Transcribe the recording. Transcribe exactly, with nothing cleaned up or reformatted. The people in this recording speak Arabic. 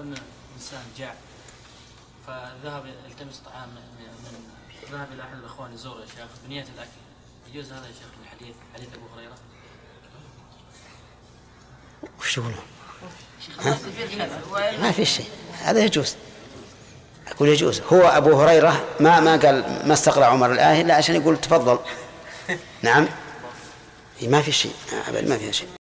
أن إنسان جاع فذهب يلتمس طعام من ذهب إلى أحد الأخوان يزور يا شيخ بنية الأكل، يجوز هذا يا شيخ من حديث حديث أبو هريرة؟ وش تقولون؟ ما في شيء، هذا يجوز. أقول يجوز. هو أبو هريرة ما ما قال ما استقرأ عمر الآية إلا عشان يقول تفضل. نعم، ما في شيء، ما فيها شيء.